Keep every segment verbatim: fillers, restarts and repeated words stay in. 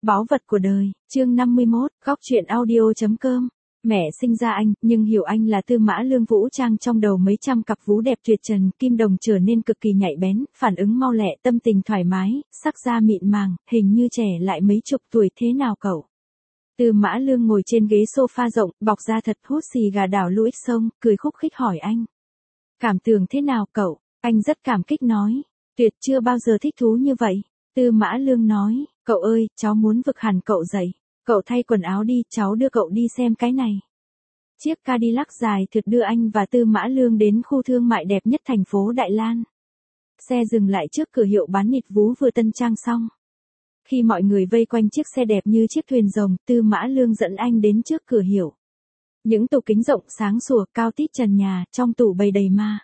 Báu vật của đời, chương năm mươi mốt, góc truyện audio chấm com. Mẹ sinh ra anh, nhưng hiểu anh là Tư Mã Lương vũ trang trong đầu mấy trăm cặp vú đẹp tuyệt trần, kim đồng trở nên cực kỳ nhạy bén, phản ứng mau lẹ, tâm tình thoải mái, sắc da mịn màng, hình như trẻ lại mấy chục tuổi thế nào cậu? Tư Mã Lương ngồi trên ghế sofa rộng, bọc da thật, hút xì gà đảo lũi sông, cười khúc khích hỏi anh. Cảm tưởng thế nào cậu? Anh rất cảm kích nói. Tuyệt, chưa bao giờ thích thú như vậy. Tư Mã Lương nói, cậu ơi, cháu muốn vực hẳn cậu dậy. Cậu thay quần áo đi, cháu đưa cậu đi xem cái này. Chiếc Cadillac dài thượt đưa anh và Tư Mã Lương đến khu thương mại đẹp nhất thành phố Đại Lan. Xe dừng lại trước cửa hiệu bán nịt vú vừa tân trang xong. Khi mọi người vây quanh chiếc xe đẹp như chiếc thuyền rồng, Tư Mã Lương dẫn anh đến trước cửa hiệu. Những tủ kính rộng sáng sủa, cao tít trần nhà, trong tủ bày đầy ma.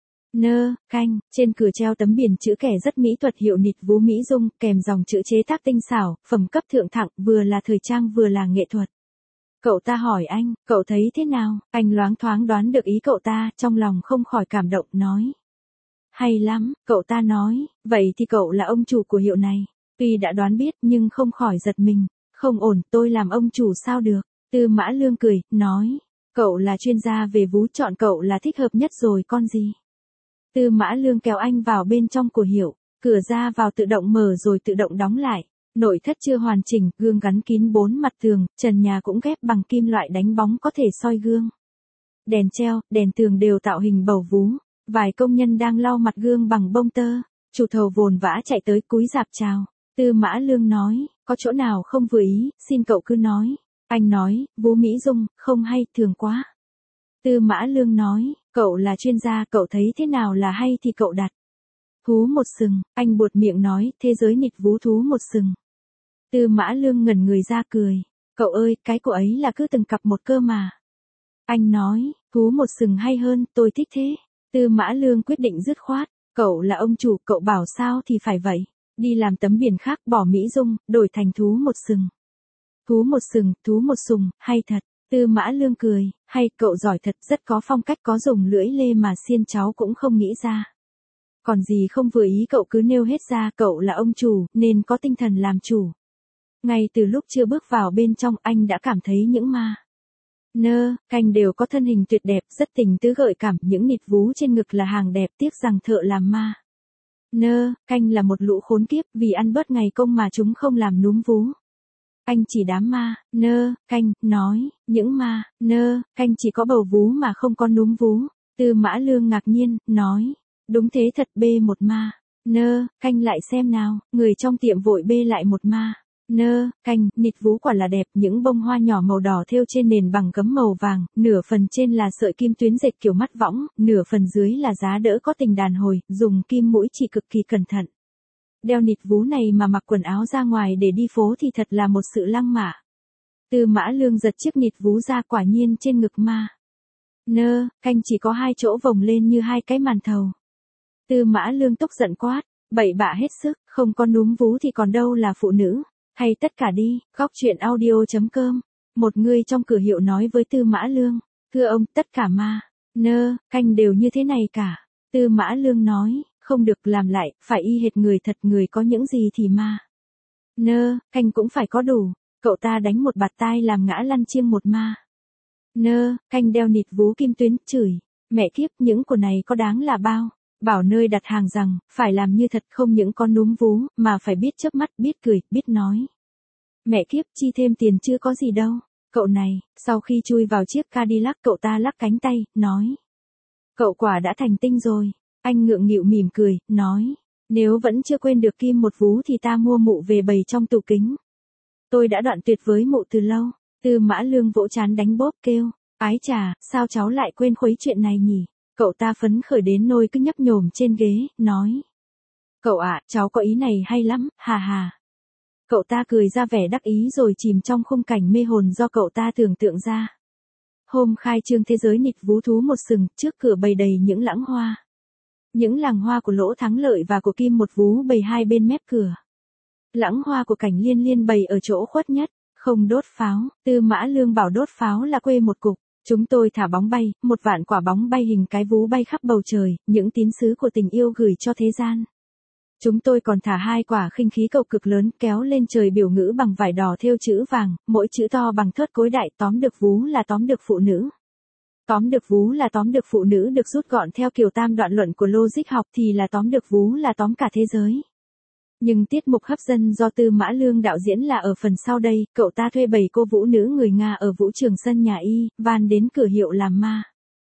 Nơ, canh, trên cửa treo tấm biển chữ kẻ rất mỹ thuật hiệu nịt vú Mỹ Dung, kèm dòng chữ chế tác tinh xảo, phẩm cấp thượng thặng, vừa là thời trang vừa là nghệ thuật. Cậu ta hỏi anh, cậu thấy thế nào? Anh loáng thoáng đoán được ý cậu ta, trong lòng không khỏi cảm động, nói. Hay lắm, cậu ta nói, vậy thì cậu là ông chủ của hiệu này. Tuy đã đoán biết nhưng không khỏi giật mình, không ổn, tôi làm ông chủ sao được? Tư Mã Lương cười, nói, cậu là chuyên gia về vú, chọn cậu là thích hợp nhất rồi con gì. Tư Mã Lương kéo anh vào bên trong của hiệu, cửa ra vào tự động mở rồi tự động đóng lại, nội thất chưa hoàn chỉnh, gương gắn kín bốn mặt tường, trần nhà cũng ghép bằng kim loại đánh bóng có thể soi gương. Đèn treo, đèn tường đều tạo hình bầu vú, vài công nhân đang lau mặt gương bằng bông tơ, chủ thầu vồn vã chạy tới cúi rạp chào. Tư Mã Lương nói, có chỗ nào không vừa ý, xin cậu cứ nói. Anh nói, vú Mỹ Dung, không hay, thường quá. Tư Mã Lương nói, cậu là chuyên gia, cậu thấy thế nào là hay thì cậu đặt. Thú một sừng, anh buột miệng nói, thế giới nịt vú thú một sừng. Tư Mã Lương ngẩn người ra cười, cậu ơi, cái của ấy là cứ từng cặp một cơ mà. Anh nói, thú một sừng hay hơn, tôi thích thế. Tư Mã Lương quyết định dứt khoát, cậu là ông chủ, cậu bảo sao thì phải vậy. Đi làm tấm biển khác, bỏ Mỹ Dung, đổi thành thú một sừng. Thú một sừng, thú một sùng, hay thật. Tư Mã Lương cười, hay, cậu giỏi thật, rất có phong cách, có dùng lưỡi lê mà xiên cháu cũng không nghĩ ra. Còn gì không vừa ý cậu cứ nêu hết ra, cậu là ông chủ, nên có tinh thần làm chủ. Ngay từ lúc chưa bước vào bên trong anh đã cảm thấy những ma. Nơ, canh đều có thân hình tuyệt đẹp, rất tình tứ gợi cảm, những nịt vú trên ngực là hàng đẹp, tiếc rằng thợ làm ma. Nơ, canh là một lũ khốn kiếp, vì ăn bớt ngày công mà chúng không làm núm vú. Anh chỉ đám ma, nơ, canh, nói, những ma, nơ, canh chỉ có bầu vú mà không có núm vú. Tư Mã Lương ngạc nhiên, nói, đúng thế thật, bê một ma, nơ, canh lại xem nào, người trong tiệm vội bê lại một ma, nơ, canh, nịt vú quả là đẹp, những bông hoa nhỏ màu đỏ thêu trên nền bằng gấm màu vàng, nửa phần trên là sợi kim tuyến dệt kiểu mắt võng, nửa phần dưới là giá đỡ có tình đàn hồi, dùng kim mũi chỉ cực kỳ cẩn thận. Đeo nịt vú này mà mặc quần áo ra ngoài để đi phố thì thật là một sự lăng mạ. Tư Mã Lương giật chiếc nịt vú ra, quả nhiên trên ngực ma. Nơ, canh chỉ có hai chỗ vồng lên như hai cái màn thầu. Tư Mã Lương tức giận quát, bậy bạ hết sức, không có núm vú thì còn đâu là phụ nữ, hay tất cả đi. Góc truyện audio chấm com. Một người trong cửa hiệu nói với Tư Mã Lương, thưa ông, tất cả ma, nơ, canh đều như thế này cả. Tư Mã Lương nói, không được, làm lại, phải y hệt người thật, người có những gì thì ma. Nơ, canh cũng phải có đủ. Cậu ta đánh một bạt tai làm ngã lăn chiêng một ma. Nơ, canh đeo nịt vú kim tuyến, chửi, mẹ kiếp, những của này có đáng là bao. Bảo nơi đặt hàng rằng, phải làm như thật, không những có núm vú, mà phải biết chớp mắt, biết cười, biết nói. Mẹ kiếp, chi thêm tiền chưa có gì đâu. Cậu này, sau khi chui vào chiếc Cadillac, cậu ta lắc cánh tay, nói. Cậu quả đã thành tinh rồi. Anh ngượng nghịu mỉm cười, nói, nếu vẫn chưa quên được kim một vú thì ta mua mụ về bày trong tủ kính. Tôi đã đoạn tuyệt với mụ từ lâu. Tư Mã Lương vỗ trán đánh bóp kêu, ái chà, sao cháu lại quên khuấy chuyện này nhỉ? Cậu ta phấn khởi đến nôi cứ nhấp nhổm trên ghế, nói. Cậu ạ, cháu có ý này hay lắm, hà hà. Cậu ta cười ra vẻ đắc ý rồi chìm trong khung cảnh mê hồn do cậu ta tưởng tượng ra. Hôm khai trương thế giới nịt vú thú một sừng, trước cửa bày đầy những lãng hoa. Những làng hoa của Lỗ Thắng Lợi và của Kim một vú bày hai bên mép cửa. Lãng hoa của Cảnh Liên Liên bày ở chỗ khuất nhất, không đốt pháo. Tư Mã Lương bảo đốt pháo là quê một cục. Chúng tôi thả bóng bay, một vạn quả bóng bay hình cái vú bay khắp bầu trời, những tín sứ của tình yêu gửi cho thế gian. Chúng tôi còn thả hai quả khinh khí cầu cực lớn kéo lên trời biểu ngữ bằng vải đỏ thêu chữ vàng, mỗi chữ to bằng thớt cối đại, tóm được vú là tóm được phụ nữ. Tóm được vú là tóm được phụ nữ được rút gọn theo kiểu tam đoạn luận của logic học thì là tóm được vú là tóm cả thế giới. Nhưng tiết mục hấp dẫn do Tư Mã Lương đạo diễn là ở phần sau đây, cậu ta thuê bảy cô vũ nữ người Nga ở vũ trường sân nhà y, van đến cửa hiệu làm ma.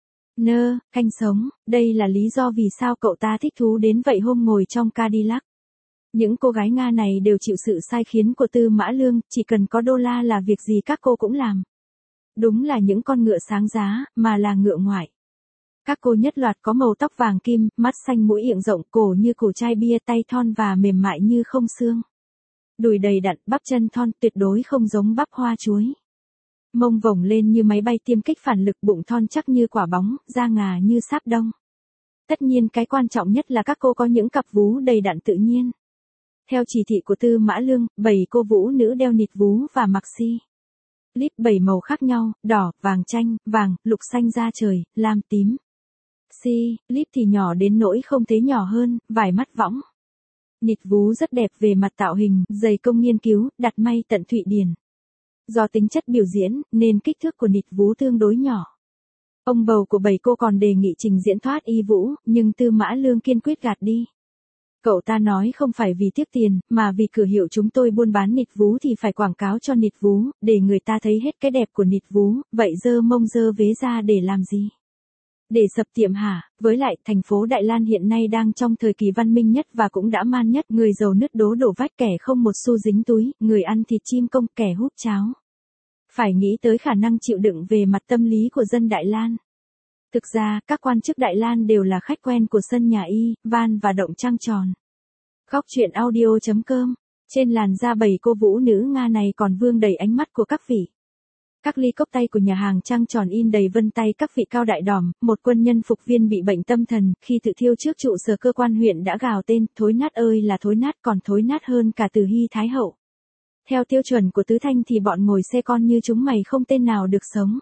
Nơ, canh sống, đây là lý do vì sao cậu ta thích thú đến vậy hôm ngồi trong Cadillac. Những cô gái Nga này đều chịu sự sai khiến của Tư Mã Lương, chỉ cần có đô la là việc gì các cô cũng làm. Đúng là những con ngựa sáng giá, mà là ngựa ngoại. Các cô nhất loạt có màu tóc vàng kim, mắt xanh mũi ịng rộng, cổ như cổ chai bia, tay thon và mềm mại như không xương. Đùi đầy đặn, bắp chân thon, tuyệt đối không giống bắp hoa chuối. Mông vổng lên như máy bay tiêm kích phản lực, bụng thon chắc như quả bóng, da ngà như sáp đông. Tất nhiên cái quan trọng nhất là các cô có những cặp vú đầy đặn tự nhiên. Theo chỉ thị của Tư Mã Lương, bảy cô vũ nữ đeo nịt vú và mặc si. Lip bảy màu khác nhau, đỏ, vàng chanh, vàng, lục xanh da trời, lam tím. Si, lip thì nhỏ đến nỗi không thấy nhỏ hơn, vài mắt võng. Nịt vú rất đẹp về mặt tạo hình, dày công nghiên cứu, đặt may tận Thụy Điển. Do tính chất biểu diễn, nên kích thước của nịt vú tương đối nhỏ. Ông bầu của bảy cô còn đề nghị trình diễn thoát y vũ, nhưng Tư Mã Lương kiên quyết gạt đi. Cậu ta nói không phải vì tiếc tiền, mà vì cửa hiệu chúng tôi buôn bán nịt vú thì phải quảng cáo cho nịt vú, để người ta thấy hết cái đẹp của nịt vú, vậy dơ mông dơ vế ra để làm gì? Để sập tiệm hả? Với lại, thành phố Đại Lan hiện nay đang trong thời kỳ văn minh nhất và cũng đã man nhất, người giàu nứt đố đổ vách, kẻ không một xu dính túi, người ăn thịt chim công, kẻ hút cháo. Phải nghĩ tới khả năng chịu đựng về mặt tâm lý của dân Đại Lan. Thực ra, các quan chức Đại Lan đều là khách quen của sân nhà y, van và động trăng tròn. Góc truyện audio chấm com. Trên làn da bảy cô vũ nữ Nga này còn vương đầy ánh mắt của các vị. Các ly cốc tay của nhà hàng trăng tròn in đầy vân tay các vị cao đại đỏm, một quân nhân phục viên bị bệnh tâm thần, khi tự thiêu trước trụ sở cơ quan huyện đã gào tên, thối nát ơi là thối nát, còn thối nát hơn cả Từ Hy Thái Hậu. Theo tiêu chuẩn của Tứ Thanh thì bọn ngồi xe con như chúng mày không tên nào được sống.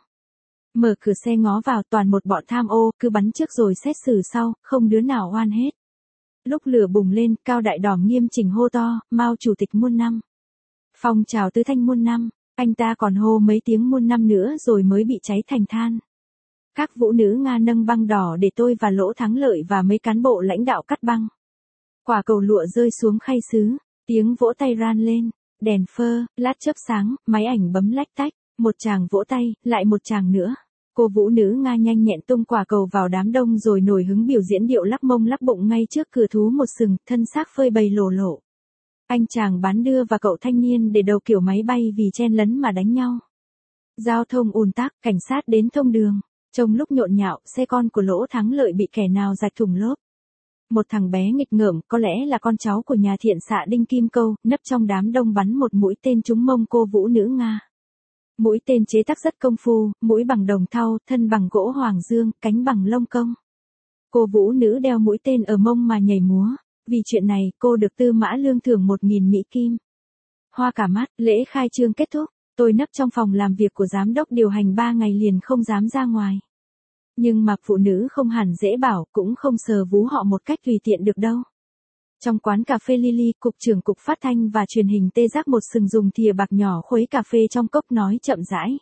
Mở cửa xe ngó vào, toàn một bọn tham ô, cứ bắn trước rồi xét xử sau, không đứa nào oan hết. Lúc lửa bùng lên, Cao Đại Đỏm nghiêm chỉnh hô to, Mao chủ tịch muôn năm. Phong trào Tứ Thanh muôn năm, anh ta còn hô mấy tiếng muôn năm nữa rồi mới bị cháy thành than. Các vũ nữ Nga nâng băng đỏ để tôi và Lỗ Thắng Lợi và mấy cán bộ lãnh đạo cắt băng. Quả cầu lụa rơi xuống khay sứ, tiếng vỗ tay ran lên, đèn phơ, lát chớp sáng, máy ảnh bấm lách tách, một chàng vỗ tay, lại một chàng nữa. Cô vũ nữ Nga nhanh nhẹn tung quả cầu vào đám đông rồi nổi hứng biểu diễn điệu lắc mông lắc bụng ngay trước cửa thú một sừng, thân xác phơi bày lổ lộ. Anh chàng bán đưa và cậu thanh niên để đầu kiểu máy bay vì chen lấn mà đánh nhau. Giao thông ùn tắc, cảnh sát đến thông đường. Trong lúc nhộn nhạo, xe con của Lỗ Thắng Lợi bị kẻ nào rạch thủng lốp. Một thằng bé nghịch ngợm, có lẽ là con cháu của nhà thiện xạ Đinh Kim Câu, nấp trong đám đông bắn một mũi tên trúng mông cô vũ nữ Nga. Mũi tên chế tác rất công phu, mũi bằng đồng thau, thân bằng gỗ hoàng dương, cánh bằng lông công. Cô vũ nữ đeo mũi tên ở mông mà nhảy múa. Vì chuyện này, cô được Tư Mã Lương thưởng một nghìn Mỹ Kim. Hoa cả mắt, lễ khai trương kết thúc, tôi nấp trong phòng làm việc của giám đốc điều hành ba ngày liền không dám ra ngoài. Nhưng mà phụ nữ không hẳn dễ bảo, cũng không sờ vú họ một cách tùy tiện được đâu. Trong quán cà phê Lily, cục trưởng cục phát thanh và truyền hình Tê Giác một sừng dùng thìa bạc nhỏ khuấy cà phê trong cốc nói chậm rãi.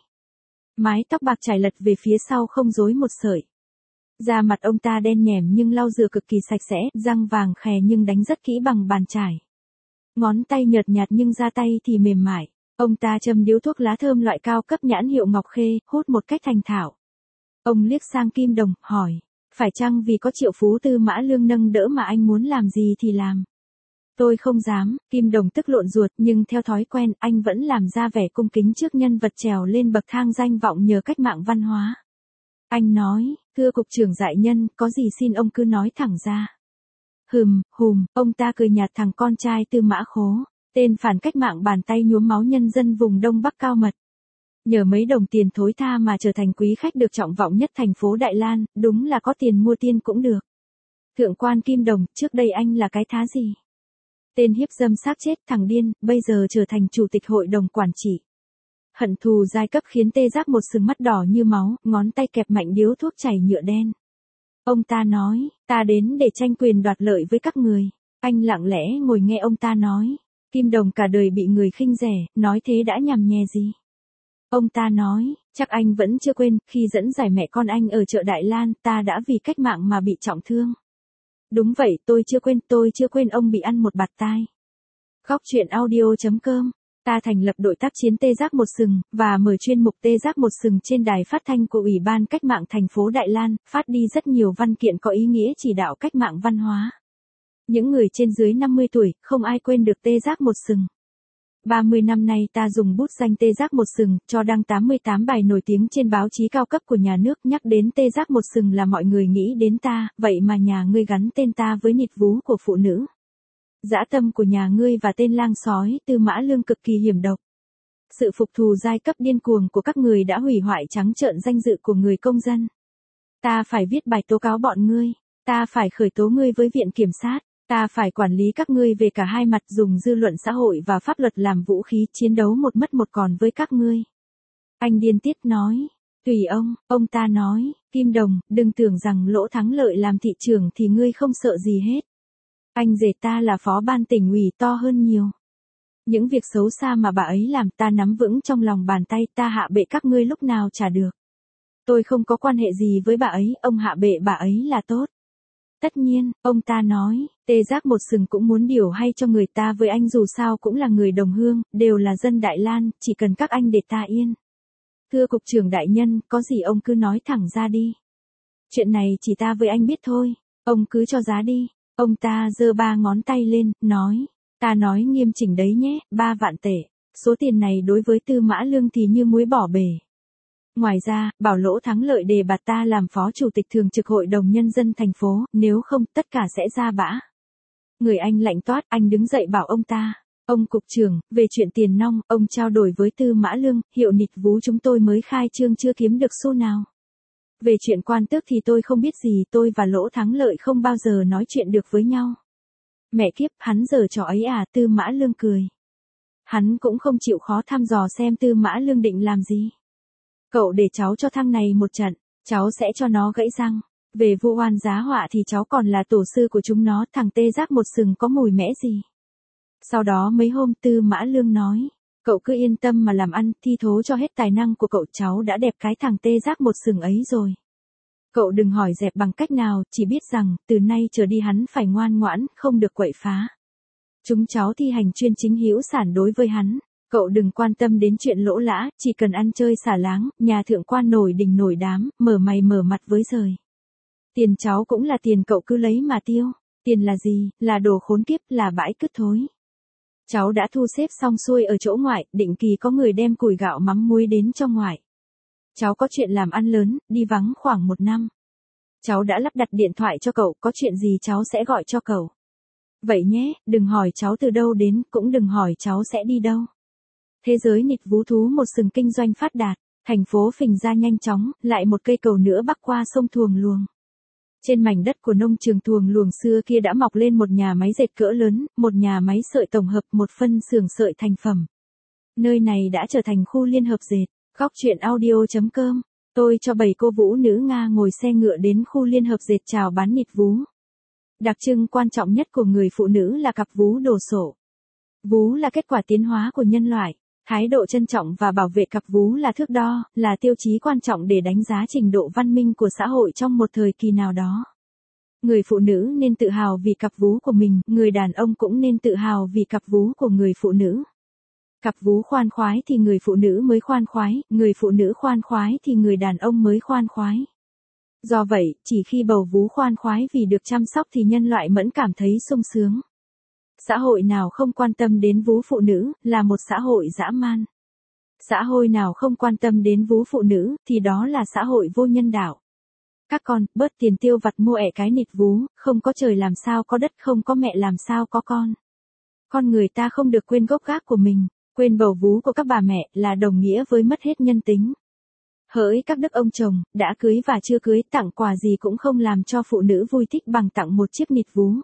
Mái tóc bạc trải lật về phía sau không rối một sợi. Da mặt ông ta đen nhẻm nhưng lau rửa cực kỳ sạch sẽ, răng vàng khè nhưng đánh rất kỹ bằng bàn chải. Ngón tay nhợt nhạt nhưng da tay thì mềm mại. Ông ta châm điếu thuốc lá thơm loại cao cấp nhãn hiệu Ngọc Khê, hút một cách thành thạo. Ông liếc sang Kim Đồng, hỏi, phải chăng vì có triệu phú Tư Mã Lương nâng đỡ mà anh muốn làm gì thì làm? Tôi không dám, Kim Đồng tức lộn ruột, nhưng theo thói quen, anh vẫn làm ra vẻ cung kính trước nhân vật trèo lên bậc thang danh vọng nhờ cách mạng văn hóa. Anh nói, thưa cục trưởng dại nhân, có gì xin ông cứ nói thẳng ra. Hừm, hùm, ông ta cười nhạt thằng con trai Tư Mã Khố, tên phản cách mạng bàn tay nhuốm máu nhân dân vùng Đông Bắc cao mật. Nhờ mấy đồng tiền thối tha mà trở thành quý khách được trọng vọng nhất thành phố Đại Lan, đúng là có tiền mua tiên cũng được. Thượng quan Kim Đồng, trước đây anh là cái thá gì? Tên hiếp dâm xác chết, thằng điên, bây giờ trở thành chủ tịch hội đồng quản trị. Hận thù giai cấp khiến Tê Giác một sừng mắt đỏ như máu, ngón tay kẹp mạnh điếu thuốc chảy nhựa đen. Ông ta nói, ta đến để tranh quyền đoạt lợi với các người. Anh lặng lẽ ngồi nghe ông ta nói. Kim Đồng cả đời bị người khinh rẻ, nói thế đã nhằm nhè gì. Ông ta nói, chắc anh vẫn chưa quên, khi dẫn giải mẹ con anh ở chợ Đại Lan, ta đã vì cách mạng mà bị trọng thương. Đúng vậy, tôi chưa quên, tôi chưa quên ông bị ăn một bạt tai. Góc truyện audio.com. Ta thành lập đội tác chiến tê giác một sừng, và mở chuyên mục tê giác một sừng trên đài phát thanh của Ủy ban Cách mạng thành phố Đại Lan, phát đi rất nhiều văn kiện có ý nghĩa chỉ đạo cách mạng văn hóa. Những người trên dưới năm mươi tuổi, không ai quên được tê giác một sừng. ba mươi năm nay ta dùng bút danh tê giác một sừng, cho đăng tám mươi tám bài nổi tiếng trên báo chí cao cấp của nhà nước. Nhắc đến tê giác một sừng là mọi người nghĩ đến ta, vậy mà nhà ngươi gắn tên ta với nịt vú của phụ nữ. Dã tâm của nhà ngươi và tên lang sói Tư Mã Lương cực kỳ hiểm độc. Sự phục thù giai cấp điên cuồng của các người đã hủy hoại trắng trợn danh dự của người công dân. Ta phải viết bài tố cáo bọn ngươi, ta phải khởi tố ngươi với viện kiểm sát, ta phải quản lý các ngươi về cả hai mặt, dùng dư luận xã hội và pháp luật làm vũ khí chiến đấu một mất một còn với các ngươi. Anh điên tiết nói, tùy ông, ông ta nói, Kim Đồng, đừng tưởng rằng Lỗ Thắng Lợi làm thị trưởng thì ngươi không sợ gì hết. Anh rể ta là phó ban tỉnh ủy to hơn nhiều. Những việc xấu xa mà bà ấy làm ta nắm vững trong lòng bàn tay, ta hạ bệ các ngươi lúc nào chả được. Tôi không có quan hệ gì với bà ấy, ông hạ bệ bà ấy là tốt. Tất nhiên, ông ta nói, tê giác một sừng cũng muốn điều hay cho người ta với anh, dù sao cũng là người đồng hương, đều là dân Đại Lan, chỉ cần các anh để ta yên. Thưa cục trưởng đại nhân, có gì ông cứ nói thẳng ra đi. Chuyện này chỉ ta với anh biết thôi, ông cứ cho giá đi. Ông ta giơ ba ngón tay lên, nói, ta nói nghiêm chỉnh đấy nhé, ba vạn tệ, số tiền này đối với Tư Mã Lương thì như muối bỏ bể. Ngoài ra, bảo Lỗ Thắng Lợi đề bạt ta làm phó chủ tịch thường trực hội đồng nhân dân thành phố, nếu không tất cả sẽ ra bã. Người anh lạnh toát, anh đứng dậy bảo ông ta, ông cục trưởng, về chuyện tiền nong, ông trao đổi với Tư Mã Lương, hiệu nịt vú chúng tôi mới khai trương chưa kiếm được xu nào. Về chuyện quan tước thì tôi không biết gì, tôi và Lỗ Thắng Lợi không bao giờ nói chuyện được với nhau. Mẹ kiếp, hắn giở trò ấy à, Tư Mã Lương cười. Hắn cũng không chịu khó thăm dò xem Tư Mã Lương định làm gì. Cậu để cháu cho thằng này một trận, cháu sẽ cho nó gãy răng. Về vu oan giá họa thì cháu còn là tổ sư của chúng nó, thằng tê giác một sừng có mùi mẽ gì. Sau đó mấy hôm Tư Mã Lương nói, cậu cứ yên tâm mà làm ăn, thi thố cho hết tài năng của cậu, cháu đã đẹp cái thằng tê giác một sừng ấy rồi. Cậu đừng hỏi dẹp bằng cách nào, chỉ biết rằng, từ nay trở đi hắn phải ngoan ngoãn, không được quậy phá. Chúng cháu thi hành chuyên chính hữu sản đối với hắn. Cậu đừng quan tâm đến chuyện lỗ lã, chỉ cần ăn chơi xả láng, nhà thượng quan nổi đình nổi đám, mở mày mở mặt với rời. Tiền cháu cũng là tiền, cậu cứ lấy mà tiêu. Tiền là gì, là đồ khốn kiếp, là bãi cứt thối. Cháu đã thu xếp xong xuôi ở chỗ ngoại, định kỳ có người đem củi gạo mắm muối đến cho ngoại. Cháu có chuyện làm ăn lớn, đi vắng khoảng một năm. Cháu đã lắp đặt điện thoại cho cậu, có chuyện gì cháu sẽ gọi cho cậu. Vậy nhé, đừng hỏi cháu từ đâu đến, cũng đừng hỏi cháu sẽ đi đâu. Thế giới nịt vú thú một sừng kinh doanh phát đạt, thành phố phình ra nhanh chóng, lại một cây cầu nữa bắc qua sông Thuồng Luồng. Trên mảnh đất của nông trường Thuồng Luồng xưa kia đã mọc lên một nhà máy dệt cỡ lớn, một nhà máy sợi tổng hợp, một phân xưởng sợi thành phẩm. Nơi này đã trở thành khu liên hợp dệt. Góc truyện audio.com. Tôi cho bảy cô vũ nữ Nga ngồi xe ngựa đến khu liên hợp dệt chào bán nịt vú. Đặc trưng quan trọng nhất của người phụ nữ là cặp vú đồ sộ. Vú là kết quả tiến hóa của nhân loại. Thái độ trân trọng và bảo vệ cặp vú là thước đo, là tiêu chí quan trọng để đánh giá trình độ văn minh của xã hội trong một thời kỳ nào đó. Người phụ nữ nên tự hào vì cặp vú của mình, người đàn ông cũng nên tự hào vì cặp vú của người phụ nữ. Cặp vú khoan khoái thì người phụ nữ mới khoan khoái, người phụ nữ khoan khoái thì người đàn ông mới khoan khoái. Do vậy, chỉ khi bầu vú khoan khoái vì được chăm sóc thì nhân loại mẫn cảm thấy sung sướng. Xã hội nào không quan tâm đến vú phụ nữ, là một xã hội dã man. Xã hội nào không quan tâm đến vú phụ nữ, thì đó là xã hội vô nhân đạo. Các con, bớt tiền tiêu vặt mua ẻ cái nịt vú, không có trời làm sao có đất, không có mẹ làm sao có con. Con người ta không được quên gốc gác của mình, quên bầu vú của các bà mẹ là đồng nghĩa với mất hết nhân tính. Hỡi các đức ông chồng, đã cưới và chưa cưới, tặng quà gì cũng không làm cho phụ nữ vui thích bằng tặng một chiếc nịt vú.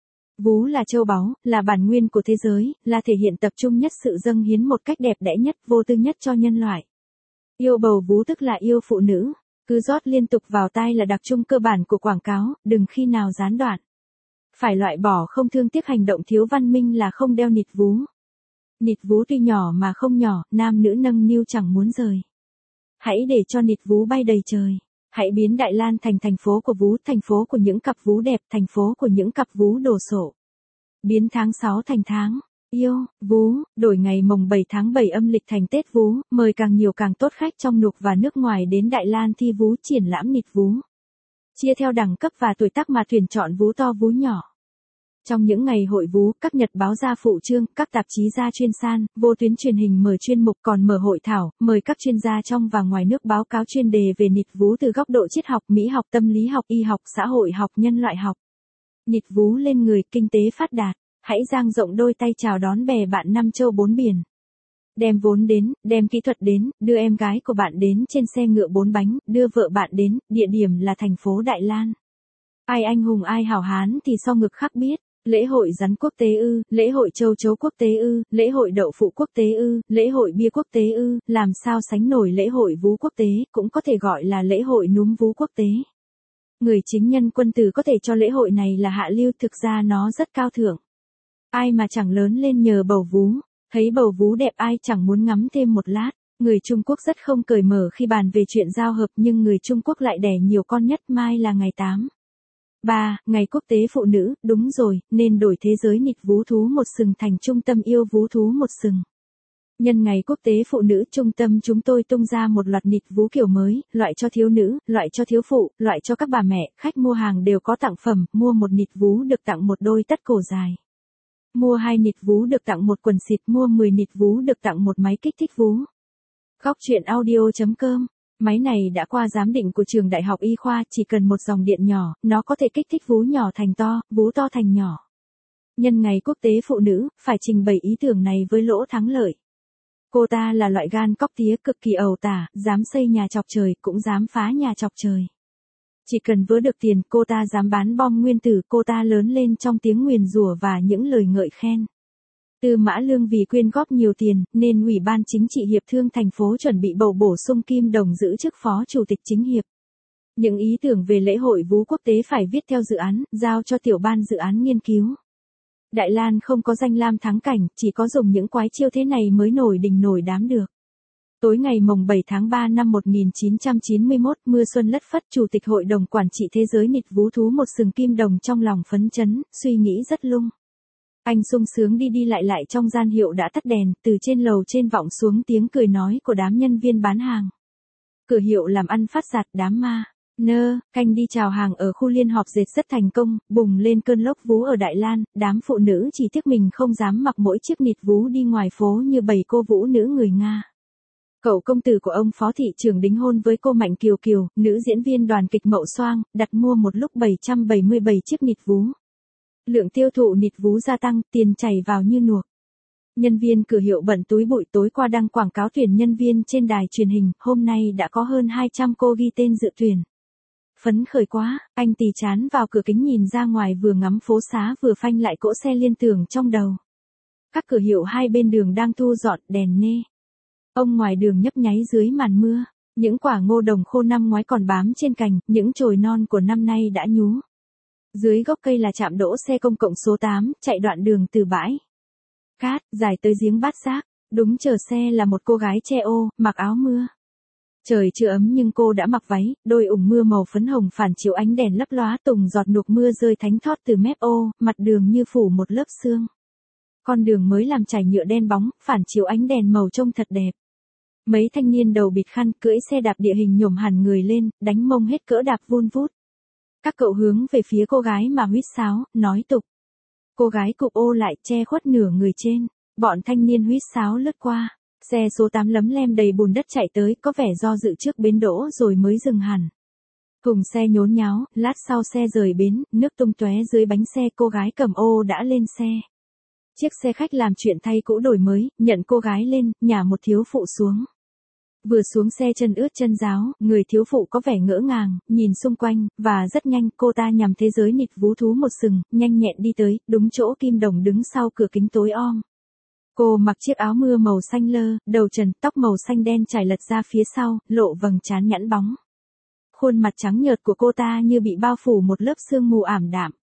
Vú là châu báu, là bản nguyên của thế giới, là thể hiện tập trung nhất sự dâng hiến một cách đẹp đẽ nhất, vô tư nhất cho nhân loại. Yêu bầu vú tức là yêu phụ nữ, cứ rót liên tục vào tai là đặc trưng cơ bản của quảng cáo, đừng khi nào gián đoạn. Phải loại bỏ không thương tiếc hành động thiếu văn minh là không đeo nịt vú. Nịt vú tuy nhỏ mà không nhỏ, nam nữ nâng niu chẳng muốn rời. Hãy để cho nịt vú bay đầy trời. Hãy biến Đại Lan thành thành phố của vú, thành phố của những cặp vú đẹp, thành phố của những cặp vú đồ sộ. Biến tháng sáu thành tháng yêu vú, đổi ngày mồng bảy tháng bảy âm lịch thành Tết vú, mời càng nhiều càng tốt khách trong nục và nước ngoài đến Đại Lan thi vú triển lãm nịt vú. Chia theo đẳng cấp và tuổi tác mà tuyển chọn vú to vú nhỏ. Trong những ngày hội vú, các nhật báo ra phụ chương, các tạp chí ra chuyên san, vô tuyến truyền hình mở chuyên mục còn mở hội thảo, mời các chuyên gia trong và ngoài nước báo cáo chuyên đề về nịt vú từ góc độ triết học, mỹ học, tâm lý học, y học, xã hội học, nhân loại học. Nịt vú lên người, kinh tế phát đạt, hãy dang rộng đôi tay chào đón bè bạn năm châu bốn biển. Đem vốn đến, đem kỹ thuật đến, đưa em gái của bạn đến trên xe ngựa bốn bánh, đưa vợ bạn đến, địa điểm là thành phố Đại Lan. Ai anh hùng ai hảo hán thì so ngực khắc biết. Lễ hội rắn quốc tế ư, lễ hội châu chấu quốc tế ư, lễ hội đậu phụ quốc tế ư, lễ hội bia quốc tế ư, làm sao sánh nổi lễ hội vú quốc tế, cũng có thể gọi là lễ hội núm vú quốc tế. Người chính nhân quân tử có thể cho lễ hội này là hạ lưu, thực ra nó rất cao thượng. Ai mà chẳng lớn lên nhờ bầu vú, thấy bầu vú đẹp ai chẳng muốn ngắm thêm một lát. Người Trung Quốc rất không cởi mở khi bàn về chuyện giao hợp nhưng người Trung Quốc lại đẻ nhiều con nhất, mai là ngày tám. ba. Ngày quốc tế phụ nữ, đúng rồi, nên đổi thế giới nịt vú thú một sừng thành trung tâm yêu vú thú một sừng. Nhân ngày quốc tế phụ nữ, trung tâm chúng tôi tung ra một loạt nịt vú kiểu mới, loại cho thiếu nữ, loại cho thiếu phụ, loại cho các bà mẹ, khách mua hàng đều có tặng phẩm, mua một nịt vú được tặng một đôi tất cổ dài. Mua hai nịt vú được tặng một quần xịt, mua mười nịt vú được tặng một máy kích thích vú. Góc truyện audio chấm com. Máy này đã qua giám định của trường đại học y khoa, chỉ cần một dòng điện nhỏ, nó có thể kích thích vú nhỏ thành to, vú to thành nhỏ. Nhân ngày quốc tế phụ nữ, phải trình bày ý tưởng này với lỗ thắng lợi. Cô ta là loại gan cóc tía cực kỳ ẩu tả, dám xây nhà chọc trời, cũng dám phá nhà chọc trời. Chỉ cần vớ được tiền, cô ta dám bán bom nguyên tử, cô ta lớn lên trong tiếng nguyền rủa và những lời ngợi khen. Tư Mã Lương vì quyên góp nhiều tiền, nên Ủy ban Chính trị Hiệp thương thành phố chuẩn bị bầu bổ sung Kim Đồng giữ chức Phó Chủ tịch Chính hiệp. Những ý tưởng về lễ hội vú quốc tế phải viết theo dự án, giao cho tiểu ban dự án nghiên cứu. Đại Lan không có danh lam thắng cảnh, chỉ có dùng những quái chiêu thế này mới nổi đình nổi đám được. Tối ngày mồng bảy tháng ba năm một nghìn chín trăm chín mươi mốt, mưa xuân lất phất, Chủ tịch Hội đồng Quản trị Thế giới nịt vú thú một sừng Kim Đồng trong lòng phấn chấn, suy nghĩ rất lung. Anh sung sướng đi đi lại lại trong gian hiệu đã tắt đèn, từ trên lầu trên vọng xuống tiếng cười nói của đám nhân viên bán hàng. Cửa hiệu làm ăn phát đạt, đám ma, nơ, canh đi chào hàng ở khu liên họp dệt rất thành công, bùng lên cơn lốc vú ở Đại Lan, đám phụ nữ chỉ tiếc mình không dám mặc mỗi chiếc nịt vú đi ngoài phố như bầy cô vũ nữ người Nga. Cậu công tử của ông Phó thị trưởng đính hôn với cô Mạnh Kiều Kiều, nữ diễn viên đoàn kịch Mậu Xoang, đặt mua một lúc bảy trăm bảy mươi bảy chiếc nịt vú. Lượng tiêu thụ nịt vú gia tăng, tiền chảy vào như nuộc. Nhân viên cửa hiệu bận túi bụi tối qua đăng quảng cáo tuyển nhân viên trên đài truyền hình, hôm nay đã có hơn hai trăm cô ghi tên dự tuyển. Phấn khởi quá, anh tì chán vào cửa kính nhìn ra ngoài vừa ngắm phố xá vừa phanh lại cỗ xe liên tưởng trong đầu. Các cửa hiệu hai bên đường đang thu dọn đèn nê. Ông ngoài đường nhấp nháy dưới màn mưa, những quả ngô đồng khô năm ngoái còn bám trên cành, những chồi non của năm nay đã nhú. Dưới gốc cây là trạm đỗ xe công cộng số tám, chạy đoạn đường từ bãi cát, dài tới giếng Bát Giác. Đúng chờ xe là một cô gái che ô, mặc áo mưa. Trời chưa ấm nhưng cô đã mặc váy, đôi ủng mưa màu phấn hồng phản chiếu ánh đèn lấp lóa, từng giọt nục mưa rơi thánh thót từ mép ô, mặt đường như phủ một lớp sương. Con đường mới làm trải nhựa đen bóng, phản chiếu ánh đèn màu trông thật đẹp. Mấy thanh niên đầu bịt khăn cưỡi xe đạp địa hình nhổm hẳn người lên, đánh mông hết cỡ đạp vun vút. Các cậu hướng về phía cô gái mà huýt sáo, nói tục. Cô gái cụp ô lại che khuất nửa người trên. Bọn thanh niên huýt sáo lướt qua. Xe số tám lấm lem đầy bùn đất chạy tới, có vẻ do dự trước bến đỗ rồi mới dừng hẳn. Cùng xe nhốn nháo, lát sau xe rời bến, nước tung tóe dưới bánh xe, cô gái cầm ô đã lên xe. Chiếc xe khách làm chuyện thay cũ đổi mới, nhận cô gái lên, nhả một thiếu phụ xuống. Vừa xuống xe chân ướt chân ráo, người thiếu phụ có vẻ ngỡ ngàng, nhìn xung quanh, và rất nhanh cô ta nhằm thế giới nịt vú thú một sừng, nhanh nhẹn đi tới, đúng chỗ Kim Đồng đứng sau cửa kính tối om. Cô mặc chiếc áo mưa màu xanh lơ, đầu trần, tóc màu xanh đen trải lật ra phía sau, lộ vầng trán nhẵn bóng. Khuôn mặt trắng nhợt của cô ta như bị bao phủ một lớp sương mù ảm đạm.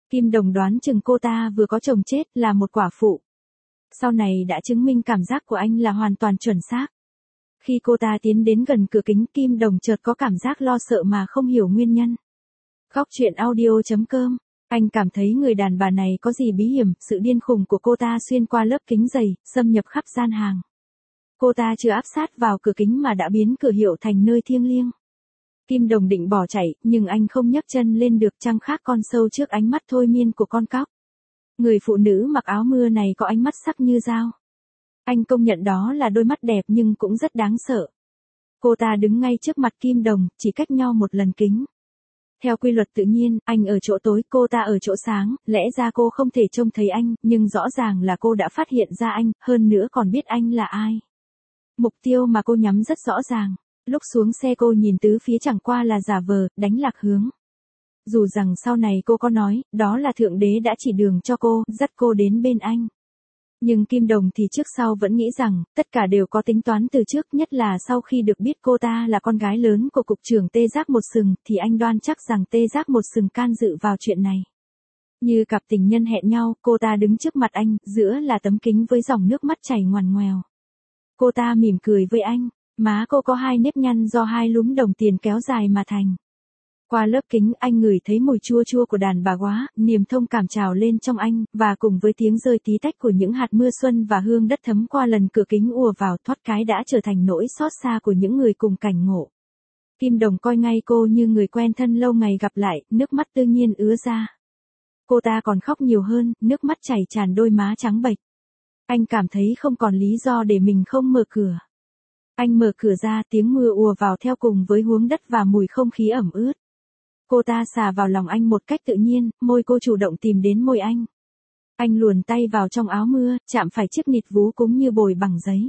Kim Đồng đoán chừng cô ta vừa có chồng chết, là một quả phụ. Sau này đã chứng minh cảm giác của anh là hoàn toàn chuẩn xác. Khi cô ta tiến đến gần cửa kính, Kim Đồng chợt có cảm giác lo sợ mà không hiểu nguyên nhân. Góc truyện audio chấm com. Anh cảm thấy người đàn bà này có gì bí hiểm, sự điên khùng của cô ta xuyên qua lớp kính dày, xâm nhập khắp gian hàng. Cô ta chưa áp sát vào cửa kính mà đã biến cửa hiệu thành nơi thiêng liêng. Kim Đồng định bỏ chạy, nhưng anh không nhấc chân lên được, chăng khác con sâu trước ánh mắt thôi miên của con cóc. Người phụ nữ mặc áo mưa này có ánh mắt sắc như dao. Anh công nhận đó là đôi mắt đẹp nhưng cũng rất đáng sợ. Cô ta đứng ngay trước mặt Kim Đồng, chỉ cách nhau một lần kính. Theo quy luật tự nhiên, anh ở chỗ tối, cô ta ở chỗ sáng, lẽ ra cô không thể trông thấy anh, nhưng rõ ràng là cô đã phát hiện ra anh, hơn nữa còn biết anh là ai. Mục tiêu mà cô nhắm rất rõ ràng. Lúc xuống xe cô nhìn tứ phía chẳng qua là giả vờ, đánh lạc hướng. Dù rằng sau này cô có nói, đó là Thượng Đế đã chỉ đường cho cô, dắt cô đến bên anh. Nhưng Kim Đồng thì trước sau vẫn nghĩ rằng, tất cả đều có tính toán từ trước, nhất là sau khi được biết cô ta là con gái lớn của cục trưởng Tê Giác Một Sừng, thì anh đoan chắc rằng Tê Giác Một Sừng can dự vào chuyện này. Như cặp tình nhân hẹn nhau, cô ta đứng trước mặt anh, giữa là tấm kính với dòng nước mắt chảy ngoằn ngoèo. Cô ta mỉm cười với anh, má cô có hai nếp nhăn do hai lúm đồng tiền kéo dài mà thành. Qua lớp kính anh ngửi thấy mùi chua chua của đàn bà quá, niềm thông cảm trào lên trong anh, và cùng với tiếng rơi tí tách của những hạt mưa xuân và hương đất thấm qua lần cửa kính ùa vào, thoát cái đã trở thành nỗi xót xa của những người cùng cảnh ngộ. Kim Đồng coi ngay cô như người quen thân lâu ngày gặp lại, nước mắt tự nhiên ứa ra. Cô ta còn khóc nhiều hơn, nước mắt chảy tràn đôi má trắng bệch. Anh cảm thấy không còn lý do để mình không mở cửa. Anh mở cửa ra, tiếng mưa ùa vào theo cùng với huống đất và mùi không khí ẩm ướt. Cô ta xà vào lòng anh một cách tự nhiên, môi cô chủ động tìm đến môi anh. Anh luồn tay vào trong áo mưa, chạm phải chiếc nịt vú cúng như bồi bằng giấy.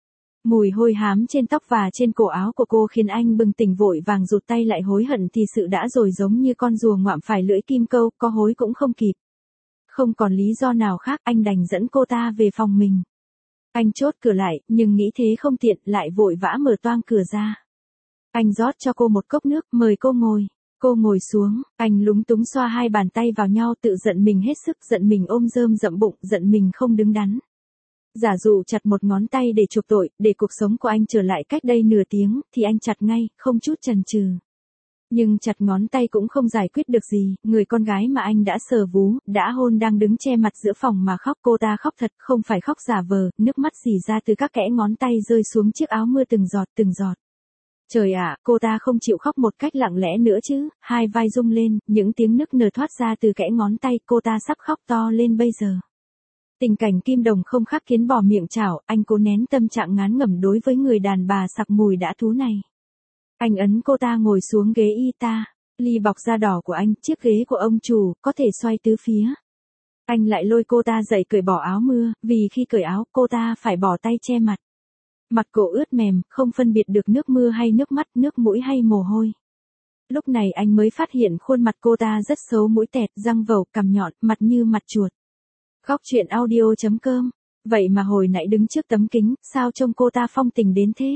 Mùi hôi hám trên tóc và trên cổ áo của cô khiến anh bừng tỉnh, vội vàng rụt tay lại, hối hận thì sự đã rồi, giống như con rùa ngoạm phải lưỡi kim câu, có hối cũng không kịp. Không còn lý do nào khác, anh đành dẫn cô ta về phòng mình. Anh chốt cửa lại, nhưng nghĩ thế không tiện, lại vội vã mở toang cửa ra. Anh rót cho cô một cốc nước, mời cô ngồi. Cô ngồi xuống, anh lúng túng xoa hai bàn tay vào nhau, tự giận mình hết sức, giận mình ôm rơm rậm bụng, giận mình không đứng đắn. Giả dụ chặt một ngón tay để chuộc tội, để cuộc sống của anh trở lại cách đây nửa tiếng, thì anh chặt ngay, không chút chần chừ. Nhưng chặt ngón tay cũng không giải quyết được gì, người con gái mà anh đã sờ vú, đã hôn đang đứng che mặt giữa phòng mà khóc. Cô ta khóc thật, không phải khóc giả vờ, nước mắt rỉ ra từ các kẽ ngón tay rơi xuống chiếc áo mưa từng giọt từng giọt. Trời ạ, cô ta không chịu khóc một cách lặng lẽ nữa chứ, hai vai rung lên, những tiếng nức nở thoát ra từ kẽ ngón tay, cô ta sắp khóc to lên bây giờ. Tình cảnh Kim Đồng không khác kiến bò miệng chảo, anh cố nén tâm trạng ngán ngẩm đối với người đàn bà sặc mùi đã thú này. Anh ấn cô ta ngồi xuống ghế y ta, ly bọc da đỏ của anh, chiếc ghế của ông chủ, có thể xoay tứ phía. Anh lại lôi cô ta dậy cởi bỏ áo mưa, vì khi cởi áo, cô ta phải bỏ tay che mặt. Mặt cô ướt mềm, không phân biệt được nước mưa hay nước mắt, nước mũi hay mồ hôi. Lúc này anh mới phát hiện khuôn mặt cô ta rất xấu, mũi tẹt, răng vầu, cằm nhọn, mặt như mặt chuột. Góc truyện audio chấm com. Vậy mà hồi nãy đứng trước tấm kính, sao trông cô ta phong tình đến thế?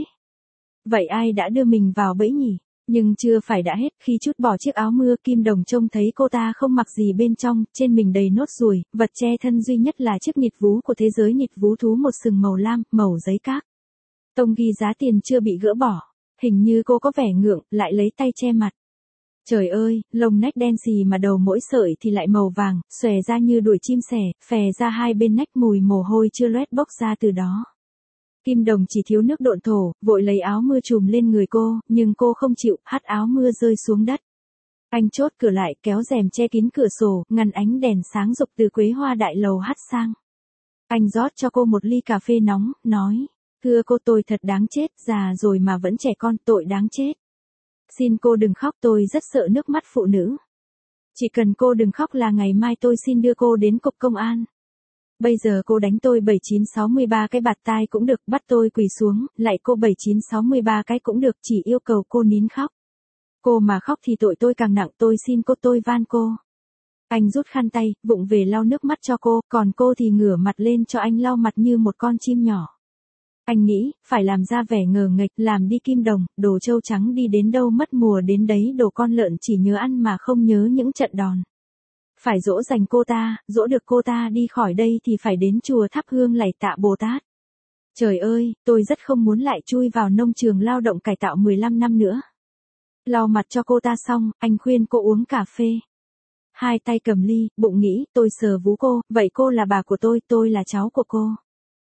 Vậy ai đã đưa mình vào bẫy nhỉ? Nhưng chưa phải đã hết, khi trút bỏ chiếc áo mưa, Kim Đồng trông thấy cô ta không mặc gì bên trong, trên mình đầy nốt ruồi, vật che thân duy nhất là chiếc nịt vú của thế giới nịt vú thú một sừng màu lam, màu giấy cát. Tông ghi giá tiền chưa bị gỡ bỏ, hình như cô có vẻ ngượng, lại lấy tay che mặt. Trời ơi, lông nách đen xì mà đầu mỗi sợi thì lại màu vàng, xòe ra như đuôi chim sẻ, phè ra hai bên nách, mùi mồ hôi chưa loét bốc ra từ đó. Kim Đồng chỉ thiếu nước độn thổ, vội lấy áo mưa trùm lên người cô, nhưng cô không chịu, hắt áo mưa rơi xuống đất. Anh chốt cửa lại, kéo rèm che kín cửa sổ, ngăn ánh đèn sáng rực từ quế hoa đại lầu hắt sang. Anh rót cho cô một ly cà phê nóng, nói, thưa cô, tôi thật đáng chết, già rồi mà vẫn trẻ con, tội đáng chết. Xin cô đừng khóc, tôi rất sợ nước mắt phụ nữ. Chỉ cần cô đừng khóc là ngày mai tôi xin đưa cô đến cục công an. Bây giờ cô đánh tôi bảy chín sáu ba cái bạt tai cũng được, bắt tôi quỳ xuống, lại cô bảy chín sáu ba cái cũng được, chỉ yêu cầu cô nín khóc. Cô mà khóc thì tội tôi càng nặng, tôi xin cô, tôi van cô. Anh rút khăn tay, vụng về lau nước mắt cho cô, còn cô thì ngửa mặt lên cho anh lau mặt như một con chim nhỏ. Anh nghĩ, phải làm ra vẻ ngờ nghệch, làm đi Kim Đồng, đồ trâu trắng đi đến đâu mất mùa đến đấy, đồ con lợn chỉ nhớ ăn mà không nhớ những trận đòn. Phải dỗ dành cô ta, dỗ được cô ta đi khỏi đây thì phải đến chùa thắp hương lạy tạ Bồ Tát. Trời ơi, tôi rất không muốn lại chui vào nông trường lao động cải tạo mười lăm năm nữa. Lau mặt cho cô ta xong, anh khuyên cô uống cà phê. Hai tay cầm ly, bụng nghĩ, tôi sờ vú cô, vậy cô là bà của tôi, tôi là cháu của cô.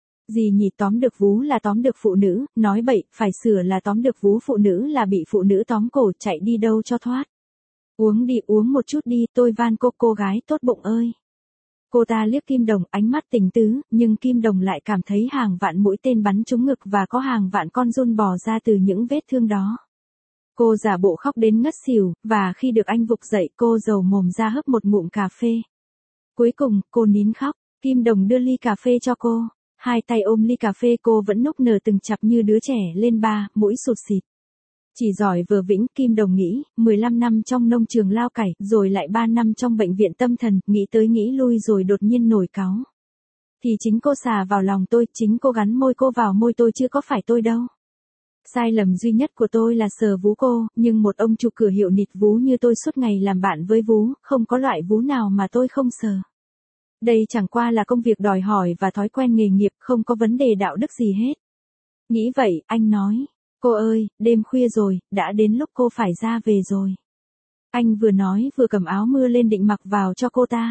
Gì nhỉ, tóm được vú là tóm được phụ nữ, nói bậy, phải sửa là tóm được vú phụ nữ là bị phụ nữ tóm cổ, chạy đi đâu cho thoát. Uống đi, uống một chút đi, tôi van cô, cô gái tốt bụng ơi. Cô ta liếc Kim Đồng, ánh mắt tình tứ, nhưng Kim Đồng lại cảm thấy hàng vạn mũi tên bắn trúng ngực và có hàng vạn con giun bò ra từ những vết thương đó. Cô giả bộ khóc đến ngất xỉu, và khi được anh vực dậy cô dầu mồm ra hớp một ngụm cà phê. Cuối cùng, cô nín khóc, Kim Đồng đưa ly cà phê cho cô. Hai tay ôm ly cà phê cô vẫn núc nở từng chặp như đứa trẻ lên ba, mũi sụt xịt. Chỉ giỏi vừa vĩnh, Kim Đồng nghĩ, mười lăm năm trong nông trường lao cải, rồi lại ba năm trong bệnh viện tâm thần, nghĩ tới nghĩ lui rồi đột nhiên nổi cáu. Thì chính cô xà vào lòng tôi, chính cô gắn môi cô vào môi tôi chứ có phải tôi đâu. Sai lầm duy nhất của tôi là sờ vú cô, nhưng một ông chủ cửa hiệu nịt vú như tôi suốt ngày làm bạn với vú, không có loại vú nào mà tôi không sờ. Đây chẳng qua là công việc đòi hỏi và thói quen nghề nghiệp, không có vấn đề đạo đức gì hết. Nghĩ vậy, anh nói, cô ơi, đêm khuya rồi, đã đến lúc cô phải ra về rồi. Anh vừa nói vừa cầm áo mưa lên định mặc vào cho cô ta.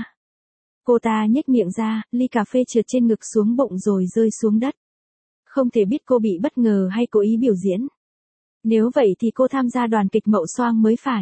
Cô ta nhếch miệng ra, ly cà phê trượt trên ngực xuống bụng rồi rơi xuống đất. Không thể biết cô bị bất ngờ hay cố ý biểu diễn. Nếu vậy thì cô tham gia đoàn kịch Mậu Xoang mới phải.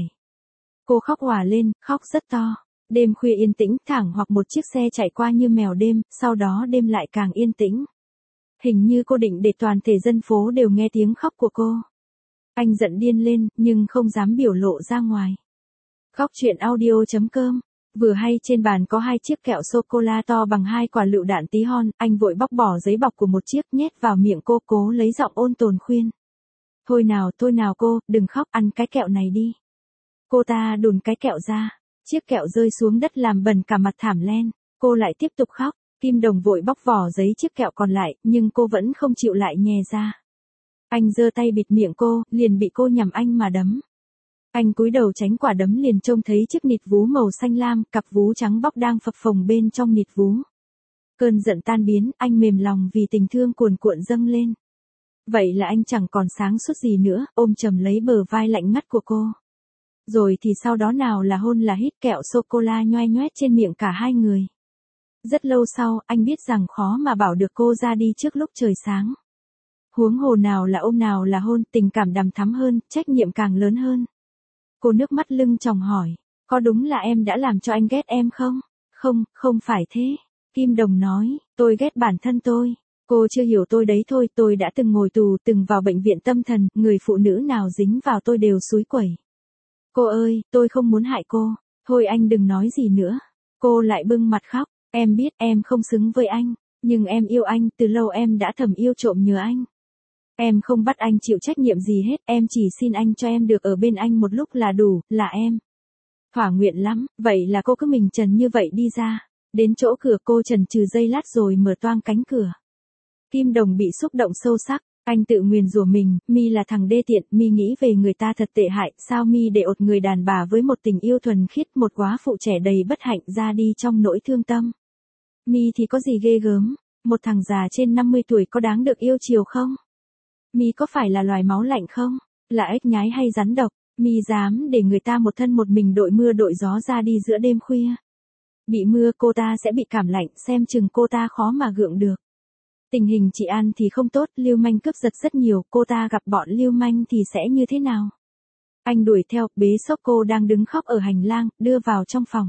Cô khóc òa lên, khóc rất to. Đêm khuya yên tĩnh, thẳng hoặc một chiếc xe chạy qua như mèo đêm, sau đó đêm lại càng yên tĩnh. Hình như cô định để toàn thể dân phố đều nghe tiếng khóc của cô. Anh giận điên lên, nhưng không dám biểu lộ ra ngoài. Khóc chuyện audio chấm com. Vừa hay trên bàn có hai chiếc kẹo sô-cô-la to bằng hai quả lựu đạn tí hon, anh vội bóc bỏ giấy bọc của một chiếc nhét vào miệng cô, cố lấy giọng ôn tồn khuyên. Thôi nào, thôi nào cô, đừng khóc, ăn cái kẹo này đi. Cô ta đùn cái kẹo ra, chiếc kẹo rơi xuống đất làm bẩn cả mặt thảm len, cô lại tiếp tục khóc, Kim Đồng vội bóc vỏ giấy chiếc kẹo còn lại, nhưng cô vẫn không chịu lại nhè ra. Anh giơ tay bịt miệng cô, liền bị cô nhằm anh mà đấm. Anh cúi đầu tránh quả đấm liền trông thấy chiếc nịt vú màu xanh lam, cặp vú trắng bóc đang phập phồng bên trong nịt vú. Cơn giận tan biến, anh mềm lòng vì tình thương cuồn cuộn dâng lên. Vậy là anh chẳng còn sáng suốt gì nữa, ôm chầm lấy bờ vai lạnh ngắt của cô. Rồi thì sau đó nào là hôn là hít, kẹo sô-cô-la nhoe nhoét trên miệng cả hai người. Rất lâu sau, anh biết rằng khó mà bảo được cô ra đi trước lúc trời sáng. Huống hồ nào là ôm nào là hôn, tình cảm đằm thắm hơn, trách nhiệm càng lớn hơn. Cô nước mắt lưng tròng hỏi, có đúng là em đã làm cho anh ghét em không? Không, không phải thế. Kim Đồng nói, tôi ghét bản thân tôi. Cô chưa hiểu tôi đấy thôi, tôi đã từng ngồi tù, từng vào bệnh viện tâm thần, người phụ nữ nào dính vào tôi đều xúi quẩy. Cô ơi, tôi không muốn hại cô. Thôi anh đừng nói gì nữa. Cô lại bưng mặt khóc, em biết em không xứng với anh, nhưng em yêu anh, từ lâu em đã thầm yêu trộm nhớ anh. Em không bắt anh chịu trách nhiệm gì hết, em chỉ xin anh cho em được ở bên anh một lúc là đủ, là em. Thỏa nguyện lắm, vậy là cô cứ mình trần như vậy đi ra. Đến chỗ cửa cô chần chừ giây lát rồi mở toang cánh cửa. Kim Đồng bị xúc động sâu sắc, anh tự nguyền rủa mình, mi là thằng đê tiện, mi nghĩ về người ta thật tệ hại, sao mi để ột người đàn bà với một tình yêu thuần khiết, một góa phụ trẻ đầy bất hạnh ra đi trong nỗi thương tâm. Mi thì có gì ghê gớm, một thằng già trên năm mươi tuổi có đáng được yêu chiều không? Mi có phải là loài máu lạnh không? Là ếch nhái hay rắn độc? Mi dám để người ta một thân một mình đội mưa đội gió ra đi giữa đêm khuya. Bị mưa cô ta sẽ bị cảm lạnh, xem chừng cô ta khó mà gượng được. Tình hình chị An thì không tốt, lưu manh cướp giật rất nhiều, cô ta gặp bọn lưu manh thì sẽ như thế nào? Anh đuổi theo, bế xốc cô đang đứng khóc ở hành lang, đưa vào trong phòng.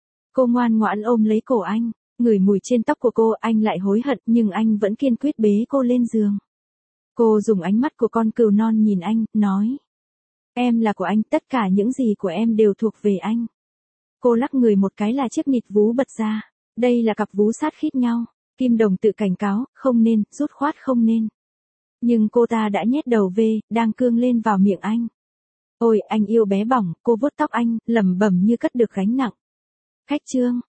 Cô ngoan ngoãn ôm lấy cổ anh, ngửi mùi trên tóc của cô, anh lại hối hận nhưng anh vẫn kiên quyết bế cô lên giường. Cô dùng ánh mắt của con cừu non nhìn anh, nói. Em là của anh, tất cả những gì của em đều thuộc về anh. Cô lắc người một cái là chiếc nịt vú bật ra. Đây là cặp vú sát khít nhau. Kim Đồng tự cảnh cáo, không nên, dứt khoát không nên. Nhưng cô ta đã nhét đầu về, đang cương lên vào miệng anh. Ôi, anh yêu bé bỏng, cô vuốt tóc anh, lẩm bẩm như cất được gánh nặng. Khách trương,